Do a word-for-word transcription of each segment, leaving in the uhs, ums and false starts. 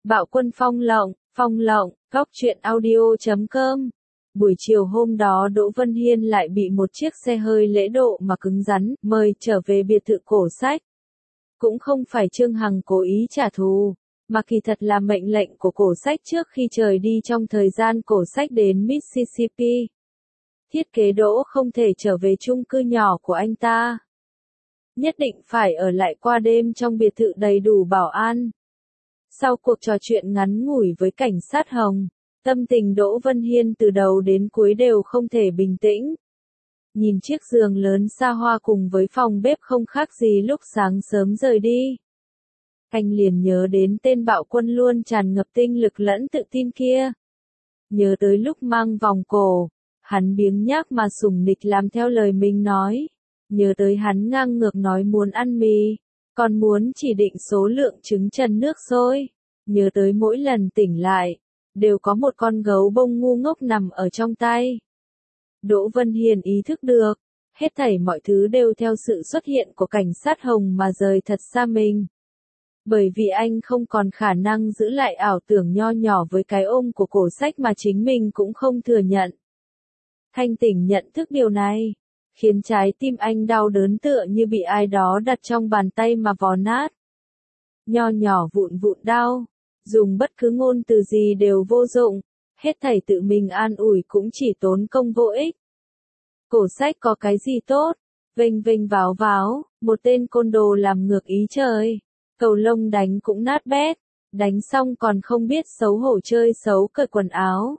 Bạo Quân Phong Lộng, Phong Lộng, góc truyện audio chấm com. Buổi chiều hôm đó Đỗ Vân Hiên lại bị một chiếc xe hơi lễ độ mà cứng rắn, mời trở về biệt thự Cổ Sách. Cũng không phải Trương Hằng cố ý trả thù, mà kỳ thật là mệnh lệnh của Cổ Sách trước khi trời đi trong thời gian Cổ Sách đến Mississippi. Thiết kế Đỗ không thể trở về chung cư nhỏ của anh ta. Nhất định phải ở lại qua đêm trong biệt thự đầy đủ bảo an. Sau cuộc trò chuyện ngắn ngủi với cảnh sát Hồng, tâm tình Đỗ Vân Hiên từ đầu đến cuối đều không thể bình tĩnh. Nhìn chiếc giường lớn xa hoa cùng với phòng bếp không khác gì lúc sáng sớm rời đi. Anh liền nhớ đến tên Bạo Quân luôn tràn ngập tinh lực lẫn tự tin kia. Nhớ tới lúc mang vòng cổ, hắn biếng nhác mà sủng nịch làm theo lời mình nói. Nhớ tới hắn ngang ngược nói muốn ăn mì, còn muốn chỉ định số lượng trứng trần nước sôi. Nhớ tới mỗi lần tỉnh lại, đều có một con gấu bông ngu ngốc nằm ở trong tay. Đỗ Vân Hiên ý thức được, hết thảy mọi thứ đều theo sự xuất hiện của cảnh sát Hồng mà rời thật xa mình. Bởi vì anh không còn khả năng giữ lại ảo tưởng nho nhỏ với cái ôm của Cổ Sách mà chính mình cũng không thừa nhận. Thanh tỉnh nhận thức điều này, khiến trái tim anh đau đớn tựa như bị ai đó đặt trong bàn tay mà vò nát. Nho nhỏ vụn vụn đau, dùng bất cứ ngôn từ gì đều vô dụng, hết thảy tự mình an ủi cũng chỉ tốn công vô ích. Cổ Sách có cái gì tốt, vênh vênh váo váo, một tên côn đồ làm ngược ý trời, cầu lông đánh cũng nát bét, đánh xong còn không biết xấu hổ chơi xấu cởi quần áo.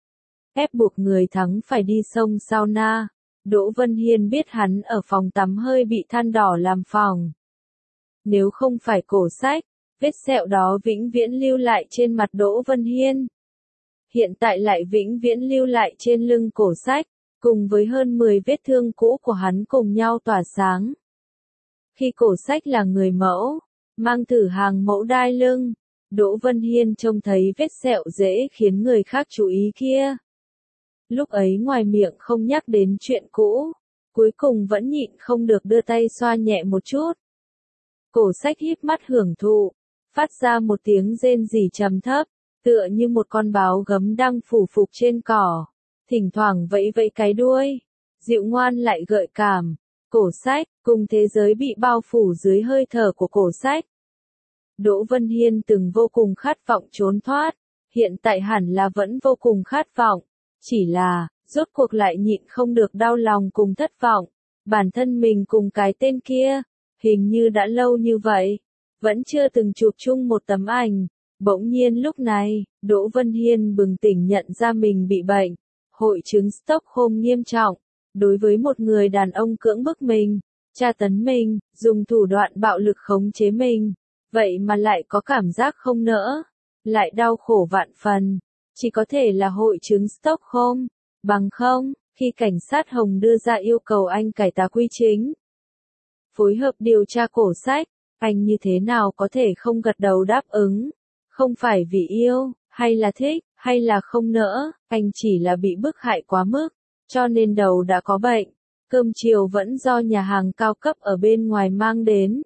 Ép buộc người thắng phải đi sông sauna. Đỗ Vân Hiên biết hắn ở phòng tắm hơi bị than đỏ làm phòng. Nếu không phải Cổ Sách, vết sẹo đó vĩnh viễn lưu lại trên mặt Đỗ Vân Hiên. Hiện tại lại vĩnh viễn lưu lại trên lưng Cổ Sách, cùng với hơn mười vết thương cũ của hắn cùng nhau tỏa sáng. Khi Cổ Sách là người mẫu, mang thử hàng mẫu đai lưng, Đỗ Vân Hiên trông thấy vết sẹo dễ khiến người khác chú ý kia. Lúc ấy ngoài miệng không nhắc đến chuyện cũ, cuối cùng vẫn nhịn không được đưa tay xoa nhẹ một chút. Cổ Sách híp mắt hưởng thụ, phát ra một tiếng rên rỉ trầm thấp, tựa như một con báo gấm đang phủ phục trên cỏ, thỉnh thoảng vẫy vẫy cái đuôi, dịu ngoan lại gợi cảm. Cổ Sách, cùng thế giới bị bao phủ dưới hơi thở của Cổ Sách. Đỗ Vân Hiên từng vô cùng khát vọng trốn thoát, hiện tại hẳn là vẫn vô cùng khát vọng. Chỉ là, rốt cuộc lại nhịn không được đau lòng cùng thất vọng. Bản thân mình cùng cái tên kia, hình như đã lâu như vậy, vẫn chưa từng chụp chung một tấm ảnh. Bỗng nhiên lúc này, Đỗ Vân Hiên bừng tỉnh nhận ra mình bị bệnh, hội chứng Stockholm nghiêm trọng. Đối với một người đàn ông cưỡng bức mình, tra tấn mình, dùng thủ đoạn bạo lực khống chế mình, vậy mà lại có cảm giác không nỡ, lại đau khổ vạn phần. Chỉ có thể là hội chứng Stockholm, bằng không, khi cảnh sát Hồng đưa ra yêu cầu anh cải tá quy chính, phối hợp điều tra Cổ Sách, anh như thế nào có thể không gật đầu đáp ứng? Không phải vì yêu, hay là thích, hay là không nỡ, anh chỉ là bị bức hại quá mức, cho nên đầu đã có bệnh. Cơm chiều vẫn do nhà hàng cao cấp ở bên ngoài mang đến.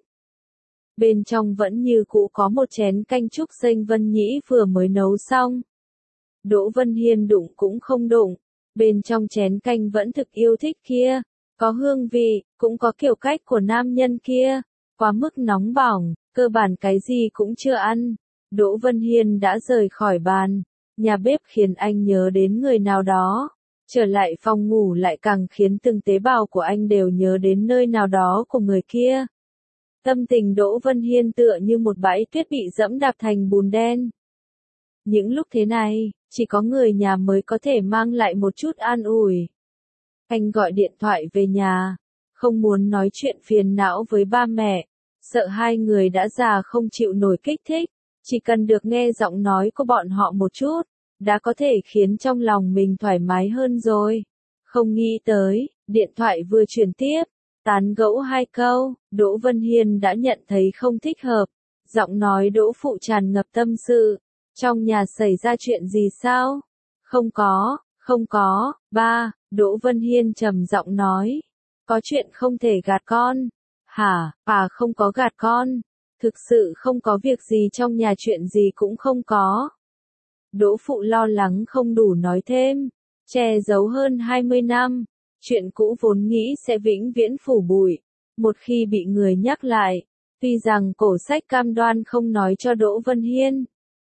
Bên trong vẫn như cũ có một chén canh trúc xanh Vân Nhĩ vừa mới nấu xong. Đỗ Vân Hiên đụng cũng không đụng, bên trong chén canh vẫn thực yêu thích kia, có hương vị, cũng có kiểu cách của nam nhân kia, quá mức nóng bỏng, cơ bản cái gì cũng chưa ăn. Đỗ Vân Hiên đã rời khỏi bàn, nhà bếp khiến anh nhớ đến người nào đó, trở lại phòng ngủ lại càng khiến từng tế bào của anh đều nhớ đến nơi nào đó của người kia. Tâm tình Đỗ Vân Hiên tựa như một bãi tuyết bị dẫm đạp thành bùn đen. Những lúc thế này, chỉ có người nhà mới có thể mang lại một chút an ủi. Anh gọi điện thoại về nhà, không muốn nói chuyện phiền não với ba mẹ, sợ hai người đã già không chịu nổi kích thích, chỉ cần được nghe giọng nói của bọn họ một chút, đã có thể khiến trong lòng mình thoải mái hơn rồi. Không nghĩ tới, điện thoại vừa truyền tiếp, tán gẫu hai câu, Đỗ Vân Hiên đã nhận thấy không thích hợp, giọng nói Đỗ phụ tràn ngập tâm sự. Trong nhà xảy ra chuyện gì sao? Không có, không có, ba, Đỗ Vân Hiên trầm giọng nói. Có chuyện không thể gạt con. Hả, bà không có gạt con. Thực sự không có việc gì trong nhà, chuyện gì cũng không có. Đỗ Phụ lo lắng không đủ nói thêm, che giấu hơn hai mươi năm, chuyện cũ vốn nghĩ sẽ vĩnh viễn phủ bụi, một khi bị người nhắc lại, tuy rằng Cổ Sách cam đoan không nói cho Đỗ Vân Hiên.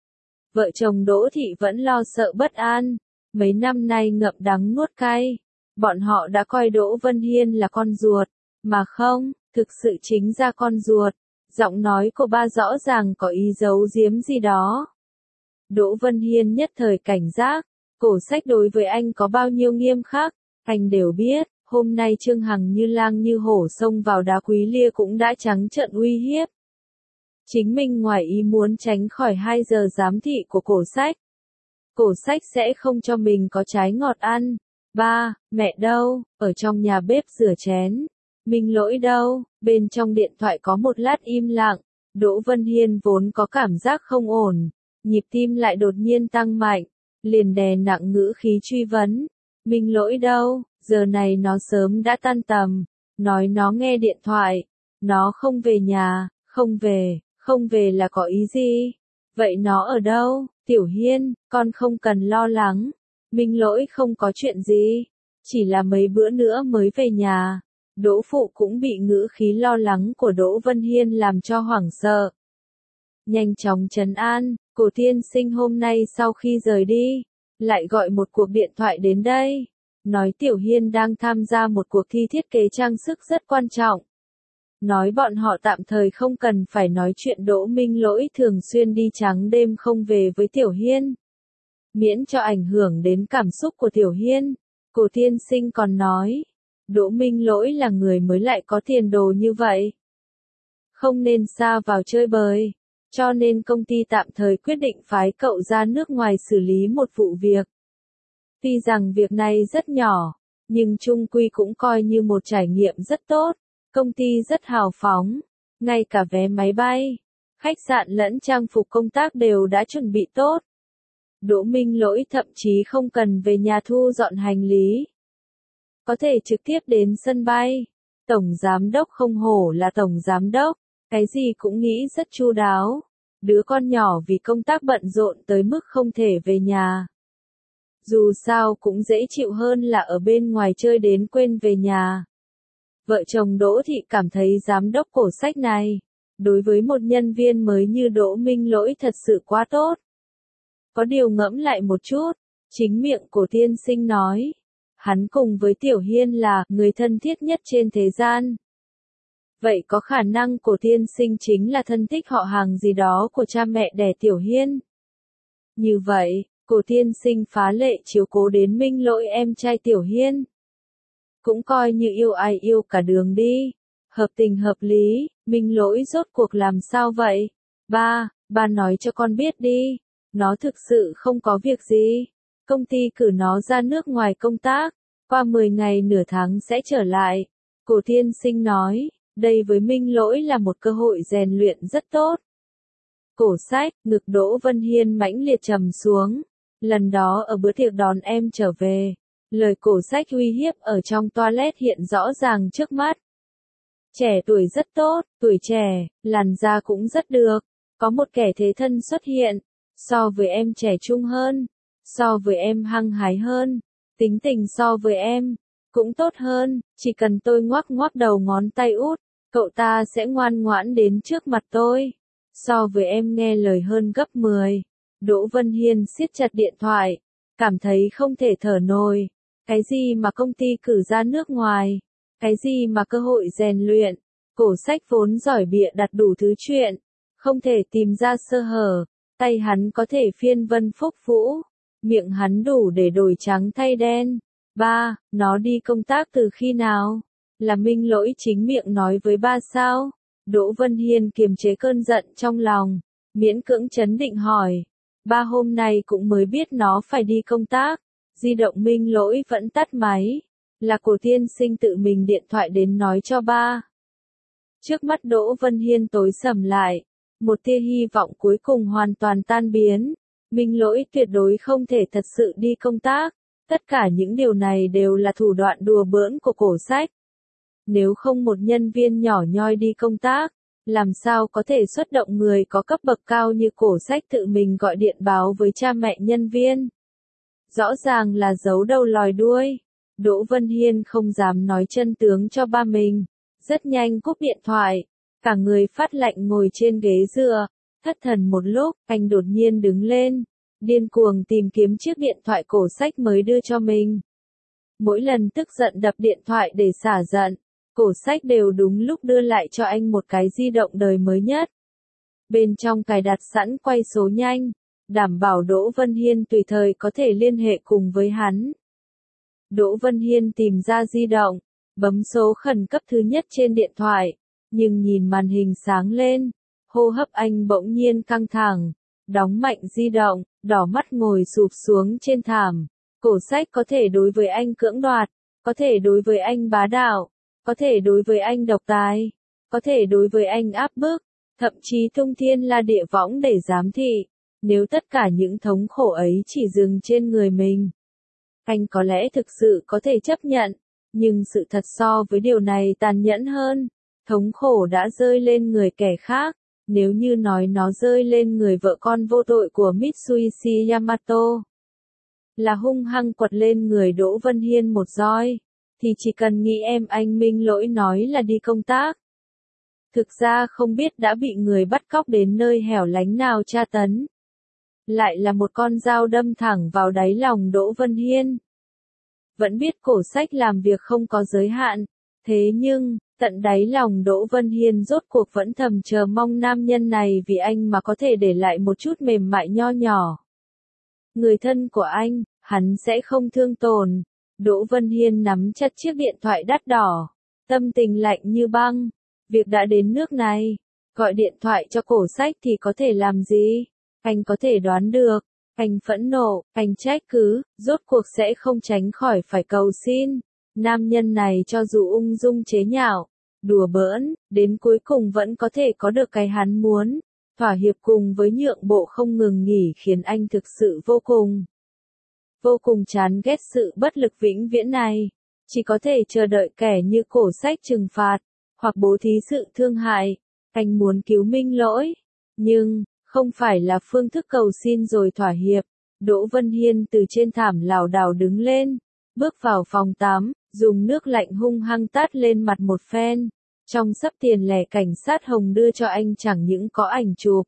Vợ chồng Đỗ Thị vẫn lo sợ bất an, mấy năm nay ngậm đắng nuốt cay, bọn họ đã coi Đỗ Vân Hiên là con ruột, mà không, thực sự chính ra con ruột. Giọng nói của ba rõ ràng có ý giấu giếm gì đó. Đỗ Vân Hiên nhất thời cảnh giác, Cổ Sách đối với anh có bao nhiêu nghiêm khắc, anh đều biết, hôm nay Trương Hằng như lang như hổ xông vào Đá Quý Lia cũng đã trắng trợn uy hiếp. Chính mình ngoài ý muốn tránh khỏi hai giờ giám thị của Cổ Sách. Cổ Sách sẽ không cho mình có trái ngọt ăn. Ba, mẹ đâu, ở trong nhà bếp rửa chén. Minh Lỗi đâu, bên trong điện thoại có một lát im lặng, Đỗ Vân Hiên vốn có cảm giác không ổn, nhịp tim lại đột nhiên tăng mạnh, liền đè nặng ngữ khí truy vấn. Minh Lỗi đâu, giờ này nó sớm đã tan tầm, nói nó nghe điện thoại, nó không về nhà, không về, không về là có ý gì? Vậy nó ở đâu? Tiểu Hiên, con không cần lo lắng, Minh Lỗi không có chuyện gì, chỉ là mấy bữa nữa mới về nhà. Đỗ Phụ cũng bị ngữ khí lo lắng của Đỗ Vân Hiên làm cho hoảng sợ. Nhanh chóng trấn an, Cổ tiên sinh hôm nay sau khi rời đi, lại gọi một cuộc điện thoại đến đây, nói Tiểu Hiên đang tham gia một cuộc thi thiết kế trang sức rất quan trọng. Nói bọn họ tạm thời không cần phải nói chuyện Đỗ Minh Lỗi thường xuyên đi trắng đêm không về với Tiểu Hiên. Miễn cho ảnh hưởng đến cảm xúc của Tiểu Hiên, Cổ tiên sinh còn nói. Đỗ Minh Lỗi là người mới lại có tiền đồ như vậy. Không nên xa vào chơi bời, cho nên công ty tạm thời quyết định phái cậu ra nước ngoài xử lý một vụ việc. Tuy rằng việc này rất nhỏ, nhưng chung quy cũng coi như một trải nghiệm rất tốt. Công ty rất hào phóng, ngay cả vé máy bay, khách sạn lẫn trang phục công tác đều đã chuẩn bị tốt. Đỗ Minh Lỗi thậm chí không cần về nhà thu dọn hành lý. Có thể trực tiếp đến sân bay. Tổng giám đốc không hổ là tổng giám đốc, cái gì cũng nghĩ rất chu đáo. Đứa con nhỏ vì công tác bận rộn tới mức không thể về nhà. Dù sao cũng dễ chịu hơn là ở bên ngoài chơi đến quên về nhà. Vợ chồng Đỗ Thị cảm thấy giám đốc Cổ Sách này, đối với một nhân viên mới như Đỗ Minh Lỗi thật sự quá tốt. Có điều ngẫm lại một chút, chính miệng Cổ tiên sinh nói. Hắn cùng với Tiểu Hiên là người thân thiết nhất trên thế gian. Vậy có khả năng Cổ tiên sinh chính là thân thích họ hàng gì đó của cha mẹ đẻ Tiểu Hiên. Như vậy, Cổ tiên sinh phá lệ chiếu cố đến Minh Lỗi em trai Tiểu Hiên. Cũng coi như yêu ai yêu cả đường đi. Hợp tình hợp lý, Minh Lỗi rốt cuộc làm sao vậy? Ba, ba nói cho con biết đi. Nó thực sự không có việc gì. Công ty cử nó ra nước ngoài công tác, qua mười ngày nửa tháng sẽ trở lại. Cổ tiên sinh nói, đây với Minh Lỗi là một cơ hội rèn luyện rất tốt. Cổ Sách, ngực Đỗ Vân Hiên mãnh liệt trầm xuống. Lần đó ở bữa tiệc đón em trở về, lời Cổ Sách uy hiếp ở trong toilet hiện rõ ràng trước mắt. Trẻ tuổi rất tốt, tuổi trẻ, làn da cũng rất được, có một kẻ thế thân xuất hiện, so với em trẻ trung hơn. So với em hăng hái hơn, tính tình so với em, cũng tốt hơn, chỉ cần tôi ngoắc ngoắc đầu ngón tay út, cậu ta sẽ ngoan ngoãn đến trước mặt tôi. So với em nghe lời hơn gấp mười. Đỗ Vân Hiên siết chặt điện thoại, cảm thấy không thể thở nổi. Cái gì mà công ty cử ra nước ngoài? Cái gì mà cơ hội rèn luyện? Cổ Sách vốn giỏi bịa đặt đủ thứ chuyện, không thể tìm ra sơ hở, tay hắn có thể phiên vân phúc vũ. Miệng hắn đủ để đổi trắng thay đen. Ba, nó đi công tác từ khi nào? Là Minh Lỗi chính miệng nói với ba sao? Đỗ Vân Hiên kiềm chế cơn giận trong lòng, miễn cưỡng trấn định hỏi. Ba hôm nay cũng mới biết nó phải đi công tác. Di động Minh Lỗi vẫn tắt máy. Là Cổ tiên sinh tự mình điện thoại đến nói cho ba. Trước mắt Đỗ Vân Hiên tối sầm lại. Một tia hy vọng cuối cùng hoàn toàn tan biến. Minh Lỗi tuyệt đối không thể thật sự đi công tác. Tất cả những điều này đều là thủ đoạn đùa bỡn của Cổ Sách. Nếu không một nhân viên nhỏ nhoi đi công tác, Làm sao có thể xuất động người có cấp bậc cao như Cổ Sách tự mình gọi điện báo với cha mẹ nhân viên? Rõ ràng là giấu đầu lòi đuôi. Đỗ Vân Hiên không dám nói chân tướng cho ba mình. Rất nhanh cúp điện thoại. Cả người phát lạnh ngồi trên ghế dựa. Thất thần một lúc, anh đột nhiên đứng lên. Điên cuồng tìm kiếm chiếc điện thoại Cổ Sách mới đưa cho mình. Mỗi lần tức giận đập điện thoại để xả giận, Cổ Sách đều đúng lúc đưa lại cho anh một cái di động đời mới nhất. Bên trong cài đặt sẵn quay số nhanh, đảm bảo Đỗ Vân Hiên tùy thời có thể liên hệ cùng với hắn. Đỗ Vân Hiên tìm ra di động, bấm số khẩn cấp thứ nhất trên điện thoại, nhưng nhìn màn hình sáng lên, hô hấp anh bỗng nhiên căng thẳng, đóng mạnh di động, đỏ mắt ngồi sụp xuống trên thảm. Cổ Sách có thể đối với anh cưỡng đoạt, có thể đối với anh bá đạo, có thể đối với anh độc tài, có thể đối với anh áp bức, thậm chí tung thiên la địa võng để giám thị. Nếu tất cả những thống khổ ấy chỉ dừng trên người mình, anh có lẽ thực sự có thể chấp nhận, nhưng sự thật so với điều này tàn nhẫn hơn. Thống khổ đã rơi lên người kẻ khác, nếu như nói nó rơi lên người vợ con vô tội của Mitsuishi Yamato, là hung hăng quật lên người Đỗ Vân Hiên một roi, thì chỉ cần nghĩ em anh Minh Lỗi nói là đi công tác. Thực ra không biết đã bị người bắt cóc đến nơi hẻo lánh nào tra tấn. Lại là một con dao đâm thẳng vào đáy lòng Đỗ Vân Hiên. Vẫn biết Cổ Sách làm việc không có giới hạn, thế nhưng, tận đáy lòng Đỗ Vân Hiên rốt cuộc vẫn thầm chờ mong nam nhân này vì anh mà có thể để lại một chút mềm mại nho nhỏ. Người thân của anh, hắn sẽ không thương tổn. Đỗ Vân Hiên nắm chặt chiếc điện thoại đắt đỏ, tâm tình lạnh như băng. Việc đã đến nước này, gọi điện thoại cho Cổ Sách thì có thể làm gì? Anh có thể đoán được, anh phẫn nộ, anh trách cứ, rốt cuộc sẽ không tránh khỏi phải cầu xin. Nam nhân này cho dù ung dung chế nhạo, đùa bỡn, đến cuối cùng vẫn có thể có được cái hắn muốn. Thỏa hiệp cùng với nhượng bộ không ngừng nghỉ khiến anh thực sự vô cùng, vô cùng chán ghét sự bất lực vĩnh viễn này. Chỉ có thể chờ đợi kẻ như Cổ Sách trừng phạt, hoặc bố thí sự thương hại. Anh muốn cứu Minh Lỗi, nhưng, không phải là phương thức cầu xin rồi thỏa hiệp. Đỗ Vân Hiên từ trên thảm lảo đảo đứng lên, bước vào phòng tắm, dùng nước lạnh hung hăng tát lên mặt một phen. Trong sấp tiền lẻ cảnh sát Hồng đưa cho anh chẳng những có ảnh chụp,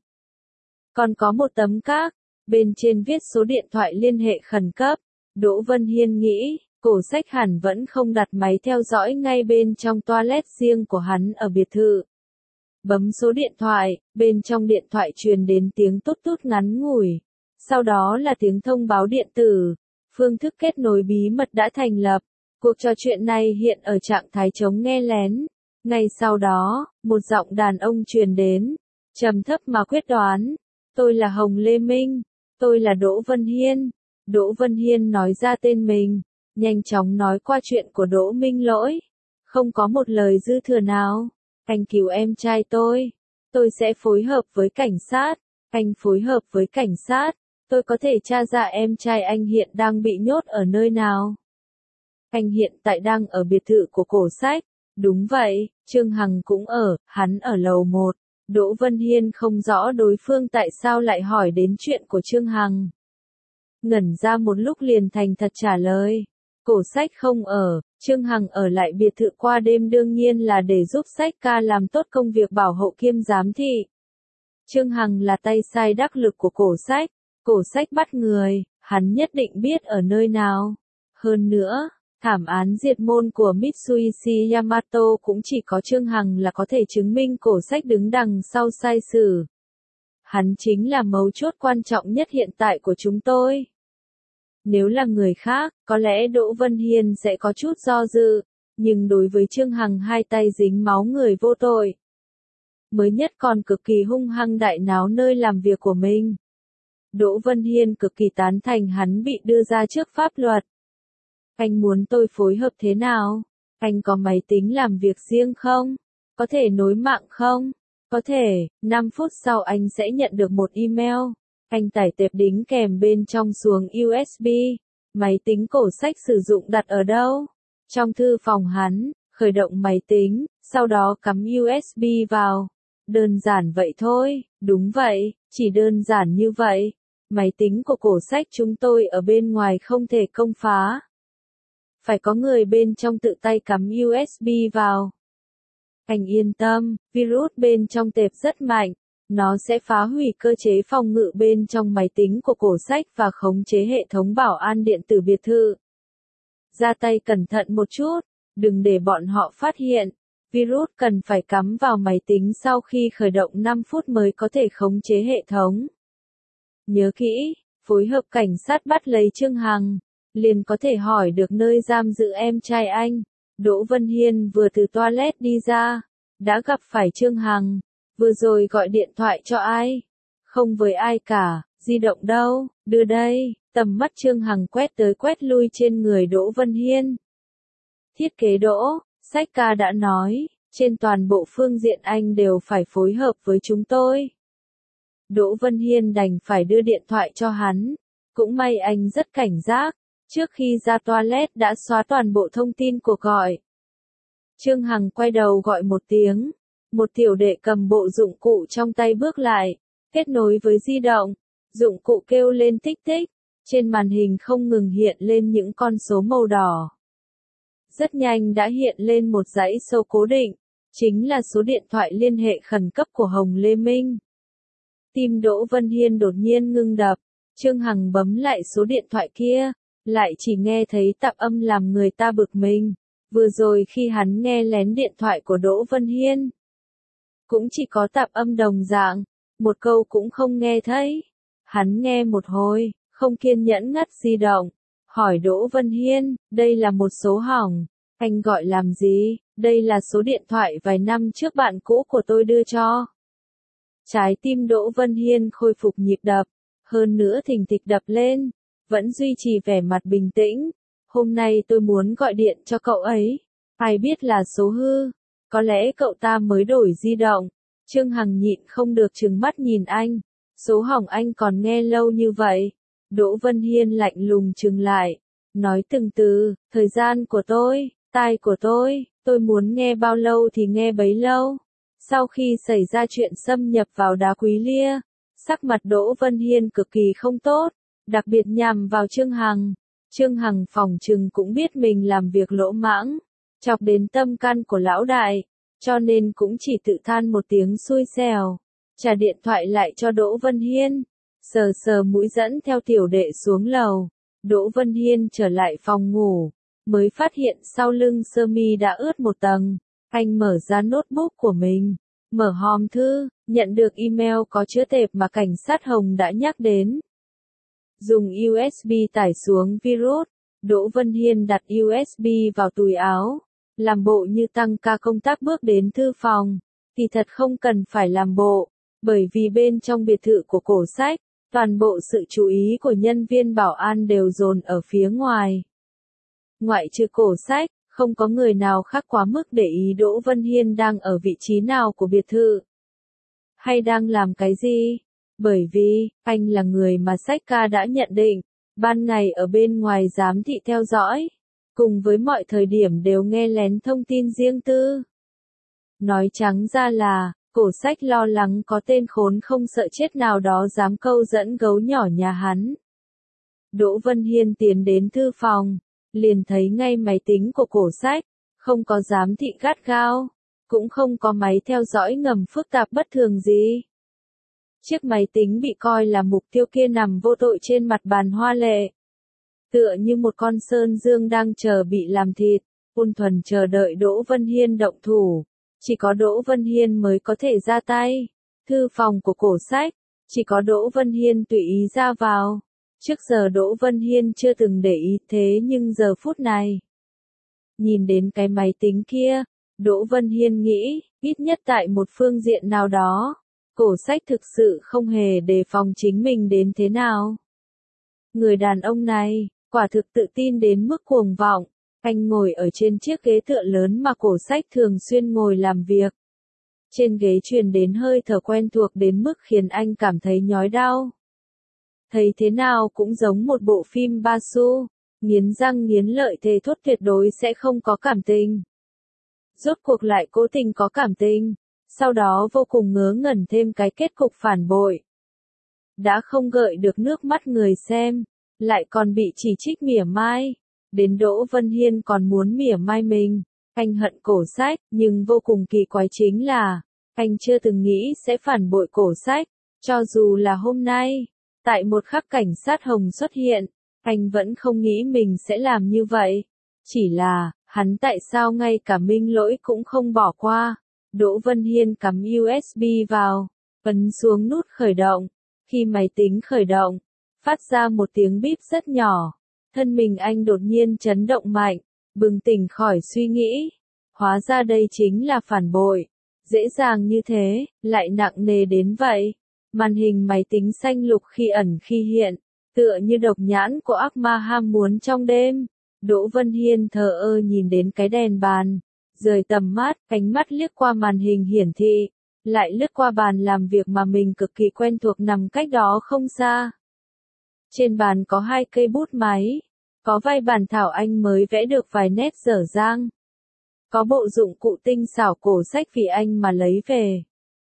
còn có một tấm các, bên trên viết số điện thoại liên hệ khẩn cấp. Đỗ Vân Hiên nghĩ, Cổ Sách hẳn vẫn không đặt máy theo dõi ngay bên trong toilet riêng của hắn ở biệt thự. Bấm số điện thoại, bên trong điện thoại truyền đến tiếng tút tút ngắn ngủi. Sau đó là tiếng thông báo điện tử. Phương thức kết nối bí mật đã thành lập. Cuộc trò chuyện này hiện ở trạng thái chống nghe lén. Ngay sau đó, một giọng đàn ông truyền đến, trầm thấp mà quyết đoán. Tôi là Hồng Lê Minh. Tôi là Đỗ Vân Hiên. Đỗ Vân Hiên nói ra tên mình, nhanh chóng nói qua chuyện của Đỗ Minh Lỗi. Không có một lời dư thừa nào. Anh cứu em trai tôi. Tôi sẽ phối hợp với cảnh sát. Anh phối hợp với cảnh sát. Tôi có thể tra ra em trai anh hiện đang bị nhốt ở nơi nào. Anh hiện tại đang ở biệt thự của Cổ Sách. Đúng vậy, Trương Hằng cũng ở, hắn ở lầu một. Đỗ Vân Hiên không rõ đối phương tại sao lại hỏi đến chuyện của Trương Hằng. Ngẩn ra một lúc liền thành thật trả lời. Cổ Sách không ở, Trương Hằng ở lại biệt thự qua đêm đương nhiên là để giúp Sách ca làm tốt công việc bảo hộ kiêm giám thị. Trương Hằng là tay sai đắc lực của Cổ Sách. Cổ Sách bắt người, hắn nhất định biết ở nơi nào. Hơn nữa, thảm án diệt môn của Mitsuishi Yamato cũng chỉ có Trương Hằng là có thể chứng minh Cổ Sách đứng đằng sau sai sử. Hắn chính là mấu chốt quan trọng nhất hiện tại của chúng tôi. Nếu là người khác, có lẽ Đỗ Vân Hiên sẽ có chút do dự, nhưng đối với Trương Hằng hai tay dính máu người vô tội, mới nhất còn cực kỳ hung hăng đại náo nơi làm việc của mình. Đỗ Vân Hiên cực kỳ tán thành hắn bị đưa ra trước pháp luật. Anh muốn tôi phối hợp thế nào? Anh có máy tính làm việc riêng không? Có thể nối mạng không? Có thể, năm phút sau anh sẽ nhận được một email. Anh tải tệp đính kèm bên trong xuống u ét bê. Máy tính Cổ Sách sử dụng đặt ở đâu? Trong thư phòng hắn, khởi động máy tính, sau đó cắm u ét bê vào. Đơn giản vậy thôi, đúng vậy, chỉ đơn giản như vậy. Máy tính của cổ sách chúng tôi ở bên ngoài không thể công phá. Phải có người bên trong tự tay cắm u ét bê vào. Anh yên tâm, virus bên trong tệp rất mạnh. Nó sẽ phá hủy cơ chế phòng ngự bên trong máy tính của cổ sách và khống chế hệ thống bảo an điện tử biệt thự. Ra tay cẩn thận một chút, đừng để bọn họ phát hiện. Virus cần phải cắm vào máy tính sau khi khởi động năm phút mới có thể khống chế hệ thống. Nhớ kỹ, phối hợp cảnh sát bắt lấy Trương Hằng, liền có thể hỏi được nơi giam giữ em trai anh. Đỗ Vân Hiên vừa từ toilet đi ra, đã gặp phải Trương Hằng. Vừa rồi gọi điện thoại cho ai? Không với ai cả, di động đâu, đưa đây. Tầm mắt Trương Hằng quét tới quét lui trên người Đỗ Vân Hiên. Thiết kế Đỗ, sách ca đã nói, trên toàn bộ phương diện anh đều phải phối hợp với chúng tôi. Đỗ Vân Hiên đành phải đưa điện thoại cho hắn. Cũng may anh rất cảnh giác, trước khi ra toilet đã xóa toàn bộ thông tin cuộc gọi. Trương Hằng quay đầu gọi một tiếng. Một tiểu đệ cầm bộ dụng cụ trong tay bước lại, kết nối với di động. Dụng cụ kêu lên tích tích. Trên màn hình không ngừng hiện lên những con số màu đỏ. Rất nhanh đã hiện lên một dãy số cố định, chính là số điện thoại liên hệ khẩn cấp của Hồng Lê Minh. Tim Đỗ Vân Hiên đột nhiên ngưng đập, Trương Hằng bấm lại số điện thoại kia, lại chỉ nghe thấy tạp âm làm người ta bực mình. Vừa rồi khi hắn nghe lén điện thoại của Đỗ Vân Hiên, cũng chỉ có tạp âm đồng dạng, một câu cũng không nghe thấy. Hắn nghe một hồi, không kiên nhẫn ngắt di động, hỏi Đỗ Vân Hiên, đây là một số hỏng, anh gọi làm gì? Đây là số điện thoại vài năm trước bạn cũ của tôi đưa cho. Trái tim Đỗ Vân Hiên khôi phục nhịp đập, hơn nữa thình thịch đập lên, vẫn duy trì vẻ mặt bình tĩnh. Hôm nay tôi muốn gọi điện cho cậu ấy, ai biết là số hư, có lẽ cậu ta mới đổi di động. Trương Hằng nhịn không được trừng mắt nhìn anh, số hỏng anh còn nghe lâu như vậy. Đỗ Vân Hiên lạnh lùng trừng lại, nói từng từ, thời gian của tôi, tai của tôi, tôi muốn nghe bao lâu thì nghe bấy lâu. Sau khi xảy ra chuyện xâm nhập vào đá quý lia, sắc mặt Đỗ Vân Hiên cực kỳ không tốt, đặc biệt nhằm vào Trương Hằng. Trương Hằng phỏng chừng cũng biết mình làm việc lỗ mãng, chọc đến tâm can của lão đại, cho nên cũng chỉ tự than một tiếng xui xẻo, trả điện thoại lại cho Đỗ Vân Hiên. Sờ sờ mũi dẫn theo tiểu đệ xuống lầu, Đỗ Vân Hiên trở lại phòng ngủ, mới phát hiện sau lưng sơ mi đã ướt một tầng. Anh mở ra notebook của mình, mở hòm thư, nhận được email có chứa tệp mà cảnh sát Hồng đã nhắc đến. Dùng u ét bê tải xuống virus, Đỗ Vân Hiên đặt u ét bê vào túi áo, làm bộ như tăng ca công tác bước đến thư phòng, thì thật không cần phải làm bộ, bởi vì bên trong biệt thự của cổ sách, toàn bộ sự chú ý của nhân viên bảo an đều dồn ở phía ngoài. Ngoại trừ cổ sách, không có người nào khác quá mức để ý Đỗ Vân Hiên đang ở vị trí nào của biệt thự, hay đang làm cái gì, bởi vì, anh là người mà sách ca đã nhận định, ban ngày ở bên ngoài giám thị theo dõi, cùng với mọi thời điểm đều nghe lén thông tin riêng tư. Nói trắng ra là, cổ sách lo lắng có tên khốn không sợ chết nào đó dám câu dẫn gấu nhỏ nhà hắn. Đỗ Vân Hiên tiến đến thư phòng, liền thấy ngay máy tính của cổ sách, không có giám thị gắt gao, cũng không có máy theo dõi ngầm phức tạp bất thường gì. Chiếc máy tính bị coi là mục tiêu kia nằm vô tội trên mặt bàn hoa lệ, tựa như một con sơn dương đang chờ bị làm thịt, ôn thuần chờ đợi Đỗ Vân Hiên động thủ. Chỉ có Đỗ Vân Hiên mới có thể ra tay. Thư phòng của cổ sách, chỉ có Đỗ Vân Hiên tùy ý ra vào. Trước giờ Đỗ Vân Hiên chưa từng để ý thế nhưng giờ phút này, nhìn đến cái máy tính kia, Đỗ Vân Hiên nghĩ, ít nhất tại một phương diện nào đó, cổ sách thực sự không hề đề phòng chính mình đến thế nào. Người đàn ông này, quả thực tự tin đến mức cuồng vọng. Anh ngồi ở trên chiếc ghế tựa lớn mà cổ sách thường xuyên ngồi làm việc. Trên ghế truyền đến hơi thở quen thuộc đến mức khiến anh cảm thấy nhói đau. Thấy thế nào cũng giống một bộ phim ba xu, nghiến răng nghiến lợi thề thốt tuyệt đối sẽ không có cảm tình. Rốt cuộc lại cố tình có cảm tình, sau đó vô cùng ngớ ngẩn thêm cái kết cục phản bội. Đã không gợi được nước mắt người xem, lại còn bị chỉ trích mỉa mai. Đến Đỗ Vân Hiên còn muốn mỉa mai mình. Anh hận Cổ Sách, nhưng vô cùng kỳ quái chính là, anh chưa từng nghĩ sẽ phản bội Cổ Sách. Cho dù là hôm nay, tại một khắc cảnh sát Hồng xuất hiện, anh vẫn không nghĩ mình sẽ làm như vậy. Chỉ là, hắn tại sao ngay cả Minh Lỗi cũng không bỏ qua. Đỗ Vân Hiên cắm u ét bê vào, ấn xuống nút khởi động. Khi máy tính khởi động, phát ra một tiếng bíp rất nhỏ. Thân mình anh đột nhiên chấn động mạnh, bừng tỉnh khỏi suy nghĩ. Hóa ra đây chính là phản bội. Dễ dàng như thế, lại nặng nề đến vậy. Màn hình máy tính xanh lục khi ẩn khi hiện, tựa như độc nhãn của ác ma ham muốn trong đêm. Đỗ Vân Hiên thờ ơ nhìn đến cái đèn bàn, rời tầm mắt, ánh mắt liếc qua màn hình hiển thị, lại lướt qua bàn làm việc mà mình cực kỳ quen thuộc nằm cách đó không xa. Trên bàn có hai cây bút máy, có vài bản thảo anh mới vẽ được vài nét dở dang. Có bộ dụng cụ tinh xảo Cổ Sách vì anh mà lấy về.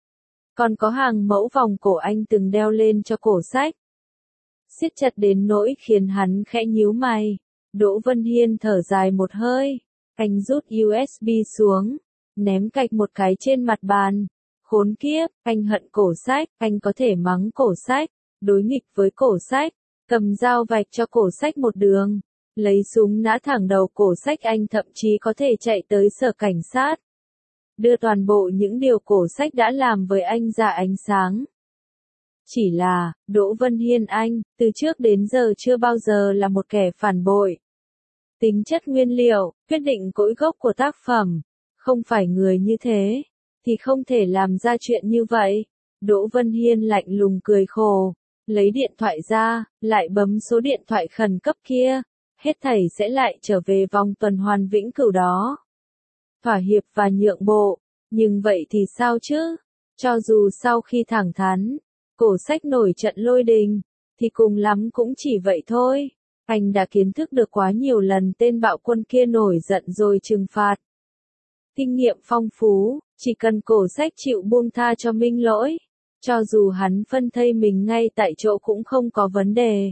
Còn có hàng mẫu vòng cổ anh từng đeo lên cho Cổ Sách. Siết chặt đến nỗi khiến hắn khẽ nhíu mày. Đỗ Vân Hiên thở dài một hơi. Anh rút u ét bê xuống, ném cạch một cái trên mặt bàn. Khốn kiếp, anh hận Cổ Sách, anh có thể mắng Cổ Sách, đối nghịch với Cổ Sách, cầm dao vạch cho Cổ Sách một đường, lấy súng nã thẳng đầu Cổ Sách. Anh thậm chí có thể chạy tới sở cảnh sát, đưa toàn bộ những điều Cổ Sách đã làm với anh ra ánh sáng. Chỉ là, Đỗ Vân Hiên anh, từ trước đến giờ chưa bao giờ là một kẻ phản bội. Tính chất nguyên liệu, quyết định cội gốc của tác phẩm, không phải người như thế, thì không thể làm ra chuyện như vậy. Đỗ Vân Hiên lạnh lùng cười khổ, lấy điện thoại ra, lại bấm số điện thoại khẩn cấp kia, hết thảy sẽ lại trở về vòng tuần hoàn vĩnh cửu đó. Thỏa hiệp và nhượng bộ, nhưng vậy thì sao chứ? Cho dù sau khi thẳng thắn, Cổ Sách nổi trận lôi đình, thì cùng lắm cũng chỉ vậy thôi. Anh đã kiến thức được quá nhiều lần tên bạo quân kia nổi giận rồi trừng phạt. Kinh nghiệm phong phú, chỉ cần Cổ Sách chịu buông tha cho Minh Lỗi, cho dù hắn phân thây mình ngay tại chỗ cũng không có vấn đề.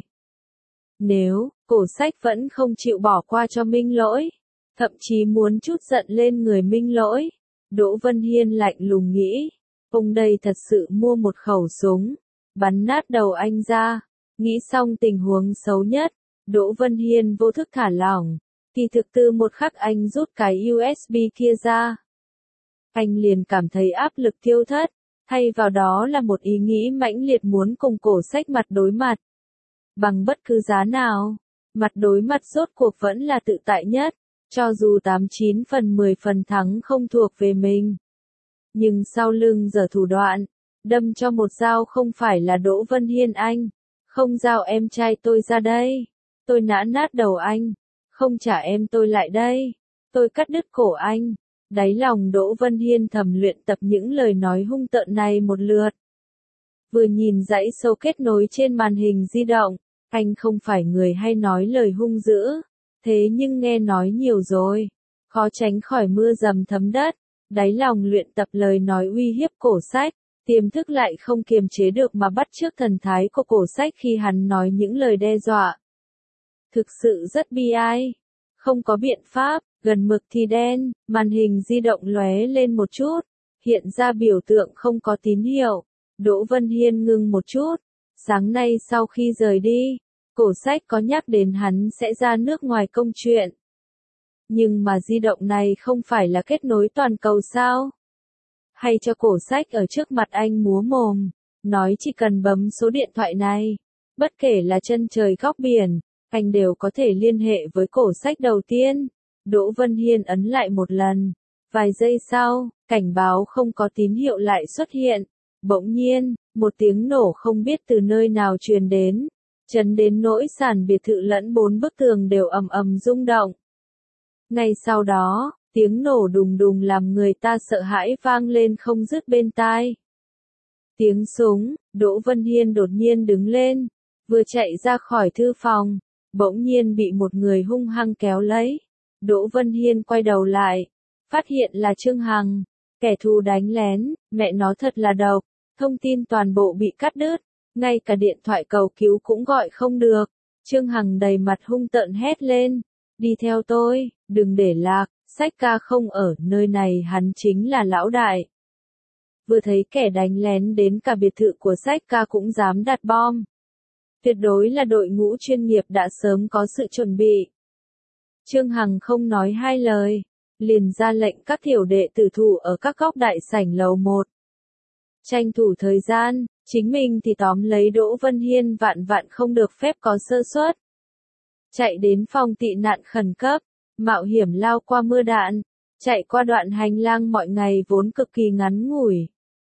Nếu, Cổ Sách vẫn không chịu bỏ qua cho Minh Lỗi, thậm chí muốn chút giận lên người Minh Lỗi, Đỗ Vân Hiên lạnh lùng nghĩ, ông đây thật sự mua một khẩu súng, bắn nát đầu anh ra. Nghĩ xong tình huống xấu nhất, Đỗ Vân Hiên vô thức thả lỏng, thì thực tư một khắc anh rút cái u ét bê kia ra. Anh liền cảm thấy áp lực tiêu thất, thay vào đó là một ý nghĩ mãnh liệt muốn cùng Cổ Sách mặt đối mặt. Bằng bất cứ giá nào, mặt đối mặt rốt cuộc vẫn là tự tại nhất, cho dù tám chín phần mười phần thắng không thuộc về mình. Nhưng sau lưng giở thủ đoạn, đâm cho một dao không phải là Đỗ Vân Hiên anh, không giao em trai tôi ra đây, tôi nã nát đầu anh, không trả em tôi lại đây, tôi cắt đứt cổ anh. Đáy lòng Đỗ Vân Hiên thầm luyện tập những lời nói hung tợn này một lượt. Vừa nhìn dãy số kết nối trên màn hình di động, anh không phải người hay nói lời hung dữ, thế nhưng nghe nói nhiều rồi, khó tránh khỏi mưa dầm thấm đất. Đáy lòng luyện tập lời nói uy hiếp Cổ Sách, tiềm thức lại không kiềm chế được mà bắt chước thần thái của Cổ Sách khi hắn nói những lời đe dọa. Thực sự rất bi ai. Không có biện pháp, gần mực thì đen, màn hình di động lóe lên một chút, hiện ra biểu tượng không có tín hiệu. Đỗ Vân Hiên ngưng một chút. Sáng nay sau khi rời đi, Cổ Sách có nhắc đến hắn sẽ ra nước ngoài công chuyện. Nhưng mà di động này không phải là kết nối toàn cầu sao? Hay cho Cổ Sách ở trước mặt anh múa mồm, nói chỉ cần bấm số điện thoại này, bất kể là chân trời góc biển, anh đều có thể liên hệ với Cổ Sách đầu tiên. Đỗ Vân Hiên ấn lại một lần. Vài giây sau, cảnh báo không có tín hiệu lại xuất hiện. Bỗng nhiên, một tiếng nổ không biết từ nơi nào truyền đến, chấn đến nỗi sàn biệt thự lẫn bốn bức tường đều ầm ầm rung động. Ngay sau đó, tiếng nổ đùng đùng làm người ta sợ hãi vang lên không dứt bên tai. Tiếng súng, Đỗ Vân Hiên đột nhiên đứng lên, vừa chạy ra khỏi thư phòng, bỗng nhiên bị một người hung hăng kéo lấy. Đỗ Vân Hiên quay đầu lại, phát hiện là Trương Hằng. Kẻ thù đánh lén, mẹ nó thật là độc. Thông tin toàn bộ bị cắt đứt, ngay cả điện thoại cầu cứu cũng gọi không được. Trương Hằng đầy mặt hung tợn hét lên, đi theo tôi, đừng để lạc, Sách Ca không ở nơi này, hắn chính là lão đại. Vừa thấy kẻ đánh lén đến cả biệt thự của Sách Ca cũng dám đặt bom. Tuyệt đối là đội ngũ chuyên nghiệp đã sớm có sự chuẩn bị. Trương Hằng không nói hai lời, liền ra lệnh các tiểu đệ tử thủ ở các góc đại sảnh lầu một. Tranh thủ thời gian, chính mình thì tóm lấy Đỗ Vân Hiên, vạn vạn không được phép có sơ suất. Chạy đến phòng tị nạn khẩn cấp, mạo hiểm lao qua mưa đạn, chạy qua đoạn hành lang mọi ngày vốn cực kỳ ngắn ngủi.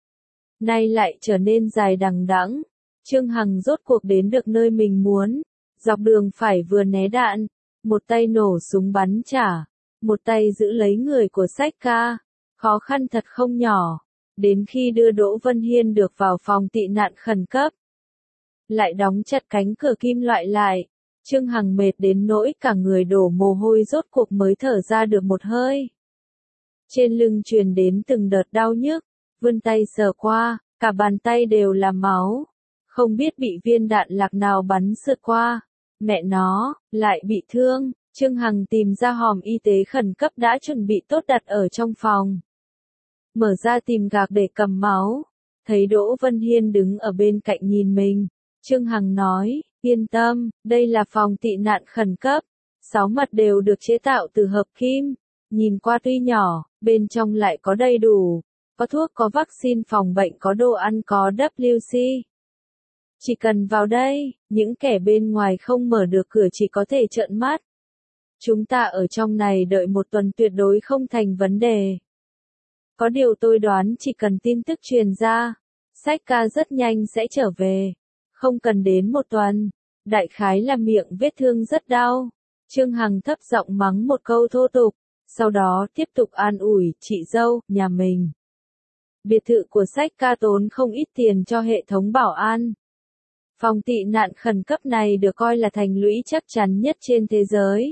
Nay lại trở nên dài đằng đẵng. Trương Hằng rốt cuộc đến được nơi mình muốn, dọc đường phải vừa né đạn, một tay nổ súng bắn trả, một tay giữ lấy người của Sách Ca, khó khăn thật không nhỏ. Đến khi đưa Đỗ Vân Hiên được vào phòng tị nạn khẩn cấp, lại đóng chặt cánh cửa kim loại lại, Trương Hằng mệt đến nỗi cả người đổ mồ hôi, rốt cuộc mới thở ra được một hơi. Trên lưng truyền đến từng đợt đau nhức, vươn tay sờ qua, cả bàn tay đều là máu, không biết bị viên đạn lạc nào bắn sượt qua, mẹ nó, lại bị thương. Trương Hằng tìm ra hòm y tế khẩn cấp đã chuẩn bị tốt đặt ở trong phòng. Mở ra tìm gạc để cầm máu, thấy Đỗ Vân Hiên đứng ở bên cạnh nhìn mình. Trương Hằng nói, yên tâm, đây là phòng tị nạn khẩn cấp, sáu mặt đều được chế tạo từ hợp kim, nhìn qua tuy nhỏ, bên trong lại có đầy đủ, có thuốc, có vaccine phòng bệnh, có đồ ăn, có W C. Chỉ cần vào đây, những kẻ bên ngoài không mở được cửa chỉ có thể trợn mắt. Chúng ta ở trong này đợi một tuần tuyệt đối không thành vấn đề. Có điều tôi đoán chỉ cần tin tức truyền ra, Sách Ca rất nhanh sẽ trở về. Không cần đến một tuần, đại khái là miệng vết thương rất đau. Trương Hằng thấp giọng mắng một câu thô tục, sau đó tiếp tục an ủi chị dâu, nhà mình. Biệt thự của Sách Ca tốn không ít tiền cho hệ thống bảo an. Phòng tị nạn khẩn cấp này được coi là thành lũy chắc chắn nhất trên thế giới.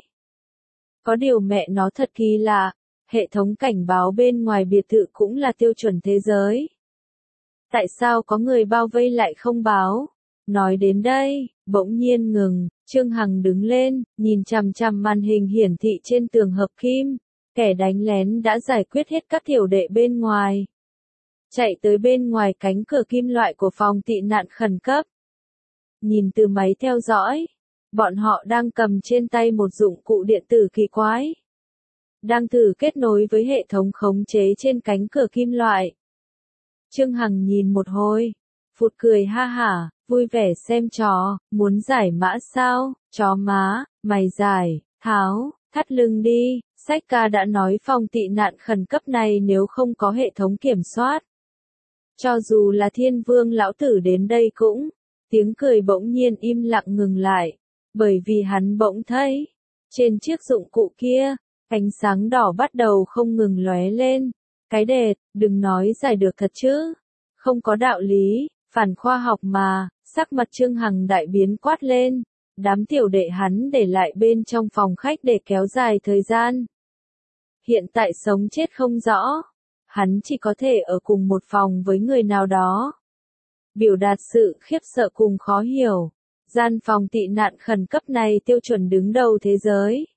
Có điều mẹ nó thật kỳ lạ, hệ thống cảnh báo bên ngoài biệt thự cũng là tiêu chuẩn thế giới. Tại sao có người bao vây lại không báo? Nói đến đây, bỗng nhiên ngừng, Trương Hằng đứng lên, nhìn chằm chằm màn hình hiển thị trên tường hợp kim. Kẻ đánh lén đã giải quyết hết các tiểu đệ bên ngoài. Chạy tới bên ngoài cánh cửa kim loại của phòng tị nạn khẩn cấp. Nhìn từ máy theo dõi, bọn họ đang cầm trên tay một dụng cụ điện tử kỳ quái. Đang thử kết nối với hệ thống khống chế trên cánh cửa kim loại. Trương Hằng nhìn một hồi, phụt cười ha hả, vui vẻ xem trò, muốn giải mã sao, chó má, mày giải, tháo, thắt lưng đi. Sách Ca đã nói phòng tị nạn khẩn cấp này nếu không có hệ thống kiểm soát, cho dù là Thiên Vương lão tử đến đây cũng, tiếng cười bỗng nhiên im lặng ngừng lại, bởi vì hắn bỗng thấy, trên chiếc dụng cụ kia, ánh sáng đỏ bắt đầu không ngừng lóe lên. Cái đệt, đừng nói giải được thật chứ, không có đạo lý, phản khoa học mà. Sắc mặt Trương Hằng đại biến, quát lên, đám tiểu đệ hắn để lại bên trong phòng khách để kéo dài thời gian. Hiện tại sống chết không rõ, hắn chỉ có thể ở cùng một phòng với người nào đó. Biểu đạt sự khiếp sợ cùng khó hiểu, gian phòng tị nạn khẩn cấp này tiêu chuẩn đứng đầu thế giới.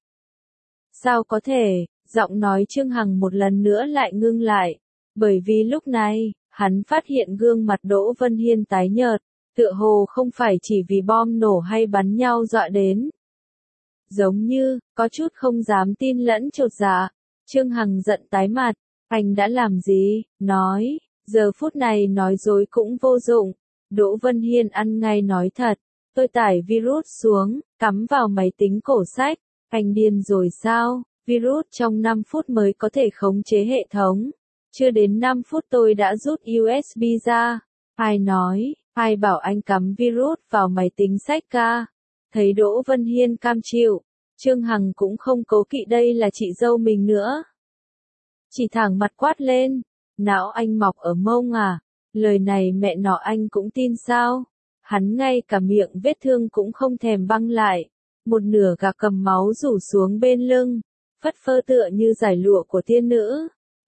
Sao có thể, giọng nói Trương Hằng một lần nữa lại ngưng lại, bởi vì lúc này, hắn phát hiện gương mặt Đỗ Vân Hiên tái nhợt, tựa hồ không phải chỉ vì bom nổ hay bắn nhau dọa đến. Giống như, có chút không dám tin lẫn chột dạ. Trương Hằng giận tái mặt, anh đã làm gì, nói, giờ phút này nói dối cũng vô dụng. Đỗ Vân Hiên ăn ngay nói thật, tôi tải virus xuống, cắm vào máy tính cổ Sách. Anh điên rồi sao, virus trong năm phút mới có thể khống chế hệ thống. Chưa đến năm phút tôi đã rút u ét bê ra. Ai nói, ai bảo anh cắm virus vào máy tính Sách Ca. Thấy Đỗ Vân Hiên cam chịu, Trương Hằng cũng không cố kỵ đây là chị dâu mình nữa. Chỉ thẳng mặt quát lên, não anh mọc ở mông à, lời này mẹ nọ anh cũng tin sao? Hắn ngay cả miệng vết thương cũng không thèm băng lại, một nửa gạc cầm máu rủ xuống bên lưng, phất phơ tựa như giải lụa của tiên nữ.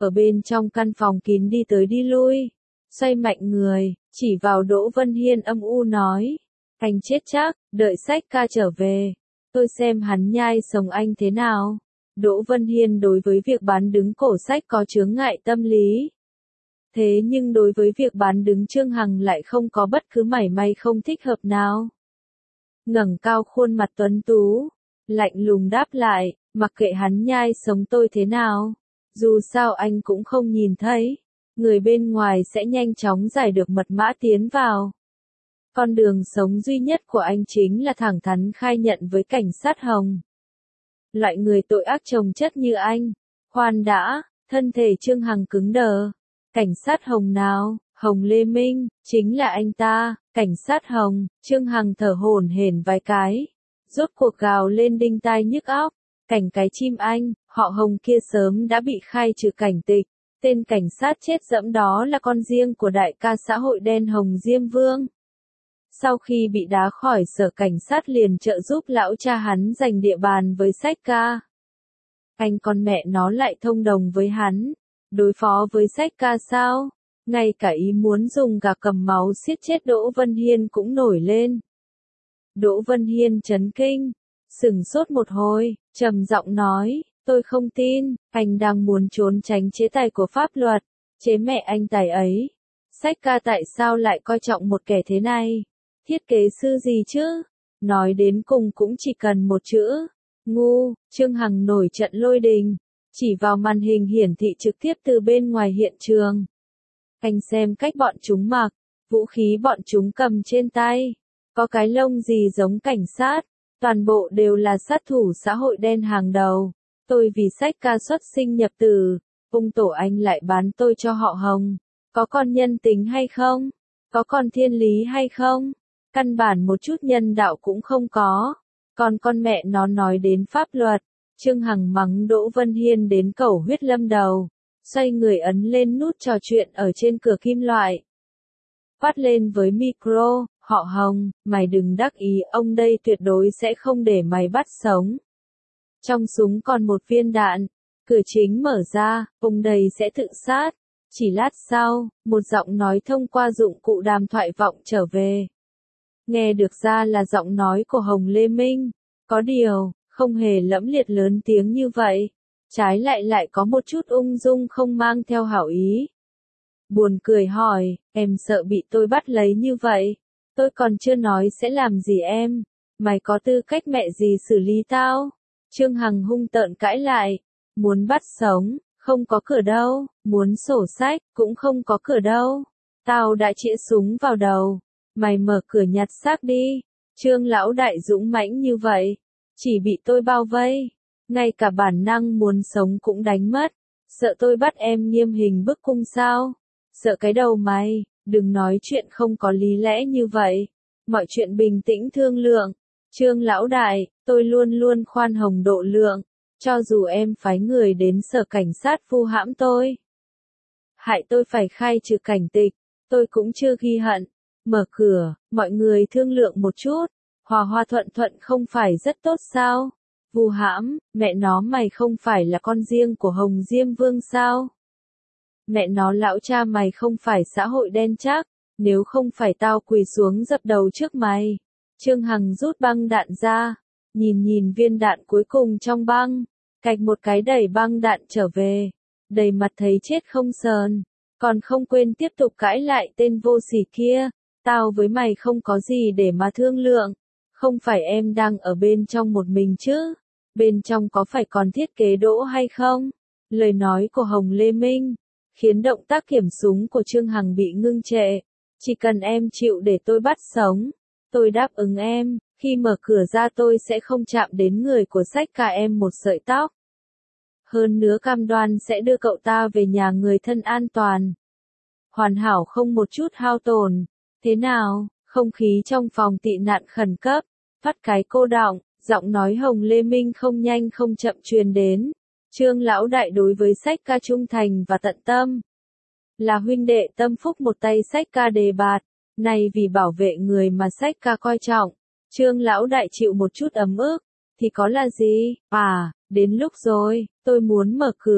ở bên trong căn phòng kín đi tới đi lui, xoay mạnh người, chỉ vào Đỗ Vân Hiên âm u nói, anh chết chắc, đợi sách ca trở về, tôi xem hắn nhai sống anh thế nào. Đỗ Vân Hiên đối với việc bán đứng cổ sách có chướng ngại tâm lý. Thế nhưng đối với việc bán đứng Trương Hằng lại không có bất cứ mảy may không thích hợp nào. Ngẩng cao khuôn mặt tuấn tú, lạnh lùng đáp lại, mặc kệ hắn nhai sống tôi thế nào, dù sao anh cũng không nhìn thấy, người bên ngoài sẽ nhanh chóng giải được mật mã tiến vào. Con đường sống duy nhất của anh chính là thẳng thắn khai nhận với cảnh sát Hồng. Loại người tội ác chồng chất như anh, khoan đã, thân thể Trương Hằng cứng đờ. Cảnh sát Hồng nào? Hồng Lê Minh, chính là anh ta, cảnh sát Hồng. Trương Hằng thở hổn hển vài cái, rốt cuộc gào lên đinh tai nhức óc, cảnh cái chim anh, họ Hồng kia sớm đã bị khai trừ cảnh tịch, tên cảnh sát chết dẫm đó là con riêng của đại ca xã hội đen Hồng Diêm Vương. Sau khi bị đá khỏi sở cảnh sát liền trợ giúp lão cha hắn giành địa bàn với sách ca. Anh con mẹ nó lại thông đồng với hắn, đối phó với sách ca sao? Ngay cả ý muốn dùng gà cầm máu siết chết Đỗ Vân Hiên cũng nổi lên. Đỗ Vân Hiên chấn kinh, sửng sốt một hồi, trầm giọng nói, tôi không tin, anh đang muốn trốn tránh chế tài của pháp luật, chế mẹ anh tài ấy. Sách ca tại sao lại coi trọng một kẻ thế này? Thiết kế sư gì chứ? Nói đến cùng cũng chỉ cần một chữ, ngu. Trương Hằng nổi trận lôi đình, chỉ vào màn hình hiển thị trực tiếp từ bên ngoài hiện trường. Anh xem cách bọn chúng mặc, vũ khí bọn chúng cầm trên tay, có cái lông gì giống cảnh sát, toàn bộ đều là sát thủ xã hội đen hàng đầu. Tôi vì sách ca xuất sinh nhập tử, ung tổ anh lại bán tôi cho họ Hồng, có con nhân tính hay không? Có con thiên lý hay không? Căn bản một chút nhân đạo cũng không có. Còn con mẹ nó nói đến pháp luật, Trương Hằng mắng Đỗ Vân Hiên đến cầu huyết lâm đầu, xoay người ấn lên nút trò chuyện ở trên cửa kim loại. Phát lên với micro, họ Hồng, mày đừng đắc ý, ông đây tuyệt đối sẽ không để mày bắt sống. Trong súng còn một viên đạn, cửa chính mở ra, ông đây sẽ tự sát. Chỉ lát sau, một giọng nói thông qua dụng cụ đàm thoại vọng trở về. Nghe được ra là giọng nói của Hồng Lê Minh, có điều, không hề lẫm liệt lớn tiếng như vậy, trái lại lại có một chút ung dung không mang theo hảo ý. Buồn cười hỏi, em sợ bị tôi bắt lấy như vậy, tôi còn chưa nói sẽ làm gì em, mày có tư cách mẹ gì xử lý tao? Trương Hằng hung tợn cãi lại, muốn bắt sống, không có cửa đâu, muốn sổ sách, cũng không có cửa đâu, tao đã chĩa súng vào đầu. Mày mở cửa nhặt xác đi. Trương lão đại dũng mãnh như vậy, chỉ bị tôi bao vây, ngay cả bản năng muốn sống cũng đánh mất. Sợ tôi bắt em nghiêm hình bức cung sao? Sợ cái đầu mày, đừng nói chuyện không có lý lẽ như vậy. Mọi chuyện bình tĩnh thương lượng. Trương lão đại, tôi luôn luôn khoan hồng độ lượng, cho dù em phái người đến sở cảnh sát vu hãm tôi, hại tôi phải khai trừ cảnh tịch, tôi cũng chưa ghi hận. Mở cửa, mọi người thương lượng một chút, hòa hòa thuận thuận không phải rất tốt sao? Vu hãm, mẹ nó mày không phải là con riêng của Hồng Diêm Vương sao? Mẹ nó lão cha mày không phải xã hội đen chắc, nếu không phải tao quỳ xuống dập đầu trước mày. Trương Hằng rút băng đạn ra, nhìn nhìn viên đạn cuối cùng trong băng, cạch một cái đẩy băng đạn trở về, đầy mặt thấy chết không sờn, còn không quên tiếp tục cãi lại tên vô sỉ kia. Tao với mày không có gì để mà thương lượng, không phải em đang ở bên trong một mình chứ, bên trong có phải còn thiết kế Đỗ hay không? Lời nói của Hồng Lê Minh, khiến động tác kiểm súng của Trương Hằng bị ngưng trệ, chỉ cần em chịu để tôi bắt sống, tôi đáp ứng em, khi mở cửa ra tôi sẽ không chạm đến người của sách ca em một sợi tóc. Hơn nữa cam đoan sẽ đưa cậu ta về nhà người thân an toàn. Hoàn hảo không một chút hao tổn. Thế nào? Không khí trong phòng tị nạn khẩn cấp, phát cái cô đọng, giọng nói Hồng Lê Minh không nhanh không chậm truyền đến. Trương lão đại đối với sách ca trung thành và tận tâm. Là huynh đệ tâm phúc một tay sách ca đề bạt, này vì bảo vệ người mà sách ca coi trọng. Trương lão đại chịu một chút ấm ức, thì có là gì? À, đến lúc rồi, tôi muốn mở cửa,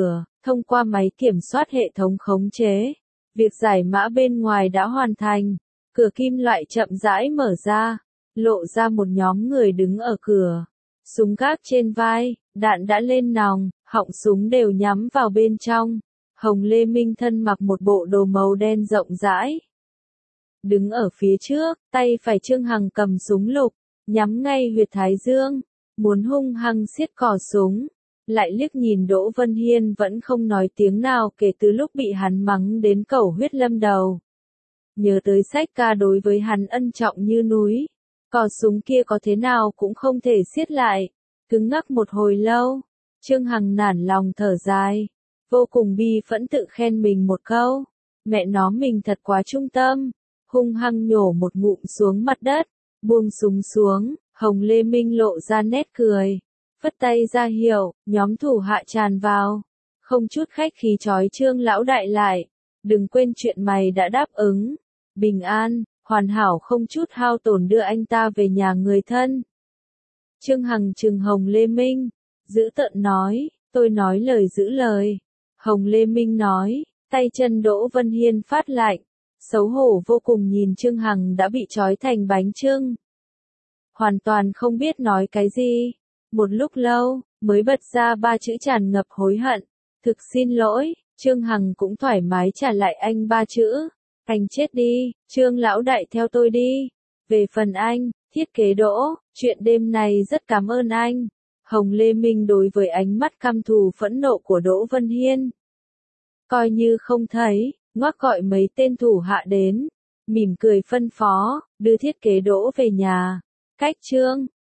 thông qua máy kiểm soát hệ thống khống chế. Việc giải mã bên ngoài đã hoàn thành, cửa kim loại chậm rãi mở ra, lộ ra một nhóm người đứng ở cửa. Súng gác trên vai, đạn đã lên nòng, họng súng đều nhắm vào bên trong. Hồng Lê Minh thân mặc một bộ đồ màu đen rộng rãi. Đứng ở phía trước, tay phải Trương Hằng cầm súng lục, nhắm ngay huyệt thái dương, muốn hung hăng siết cò súng. Lại liếc nhìn Đỗ Vân Hiên vẫn không nói tiếng nào kể từ lúc bị hắn mắng đến cầu huyết lâm đầu. Nhớ tới sách ca đối với hắn ân trọng như núi, cò súng kia có thế nào cũng không thể siết lại. Cứng ngắc một hồi lâu, Trương Hằng nản lòng thở dài, vô cùng bi phẫn tự khen mình một câu. Mẹ nó mình thật quá trung tâm, hung hăng nhổ một ngụm xuống mặt đất, buông súng xuống. Hồng Lê Minh lộ ra nét cười, phất tay ra hiệu, nhóm thủ hạ tràn vào, không chút khách khí trói Trương lão đại lại. Đừng quên chuyện mày đã đáp ứng, bình an, hoàn hảo không chút hao tổn đưa anh ta về nhà người thân. Trương Hằng trừng Hồng Lê Minh, giữ tợn nói, tôi nói lời giữ lời. Hồng Lê Minh nói, tay chân Đỗ Vân Hiên phát lạnh, xấu hổ vô cùng nhìn Trương Hằng đã bị trói thành bánh chưng. Hoàn toàn không biết nói cái gì. Một lúc lâu, mới bật ra ba chữ tràn ngập hối hận. Thực xin lỗi. Trương Hằng cũng thoải mái trả lại anh ba chữ. Anh chết đi, Trương lão đại theo tôi đi. Về phần anh, thiết kế Đỗ, chuyện đêm này rất cảm ơn anh. Hồng Lê Minh đối với ánh mắt căm thù phẫn nộ của Đỗ Vân Hiên, coi như không thấy, ngoắc gọi mấy tên thủ hạ đến, mỉm cười phân phó, đưa thiết kế Đỗ về nhà. Cách Trương